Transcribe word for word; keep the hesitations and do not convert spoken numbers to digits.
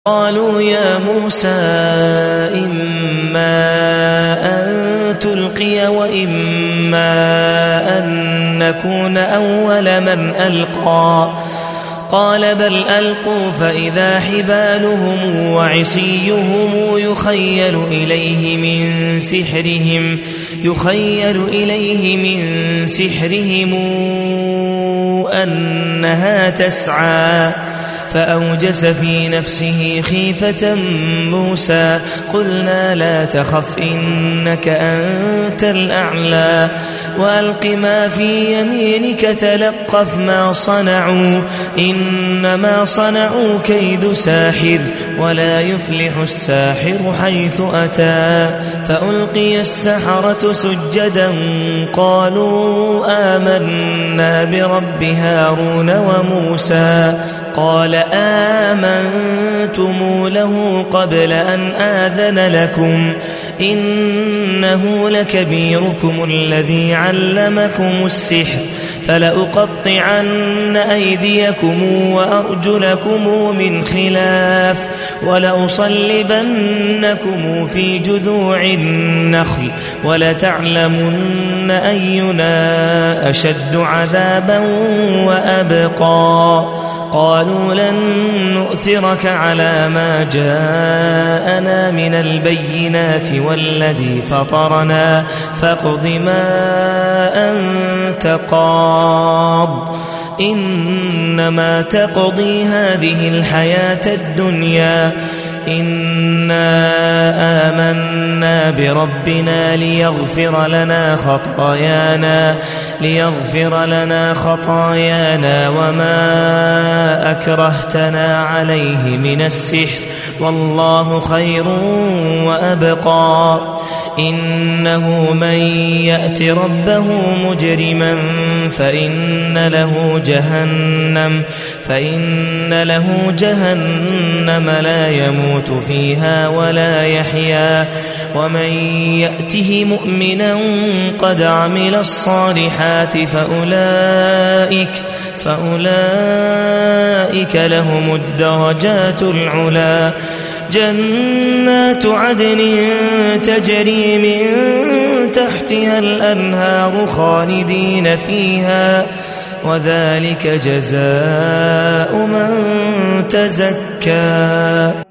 قالوا يا موسى إما أن تلقي وإما أن نكون أول من ألقى قال بل ألقوا فإذا حبالهم وعصيهم يخيل إليه من سحرهم يخيل إليه من سحرهم أنها تسعى فأوجس في نفسه خيفة موسى قلنا لا تخف إنك أنت الأعلى وألق ما في يمينك تلقف ما صنعوا إنما صنعوا كيد ساحر ولا يفلح الساحر حيث أتى فألقي السحرة سجدا قالوا آمنا برب هارون وموسى قال آمنتم له قبل أن آذن لكم إنه لكبيركم الذي علمكم السحر فلأقطعن أيديكم وأرجلكم من خلاف ولأصلبنكم في جذوع النخل ولتعلمن أينا أشد عذابا وأبقى قالوا لن نؤثرك على ما جاءنا من البينات والذي فطرنا فاقض ما أنت قاض إنما تقضي هذه الحياة الدنيا إنا آمنا بربنا ليغفر لنا خطايانا ليغفر لنا خطايانا وما أكرهتنا عليه من السحر والله خير وأبقى إنه من يأت ربه مجرما فإن له جهنم فإن له جهنم لا يموت فيها ولا يحيا ومن يأته مؤمنا قد عمل الصالحات فأولئك فأولئك لهم الدرجات العلا جنات عدن تجري من تحتها الأنهار خالدين فيها وذلك جزاء من تزكى.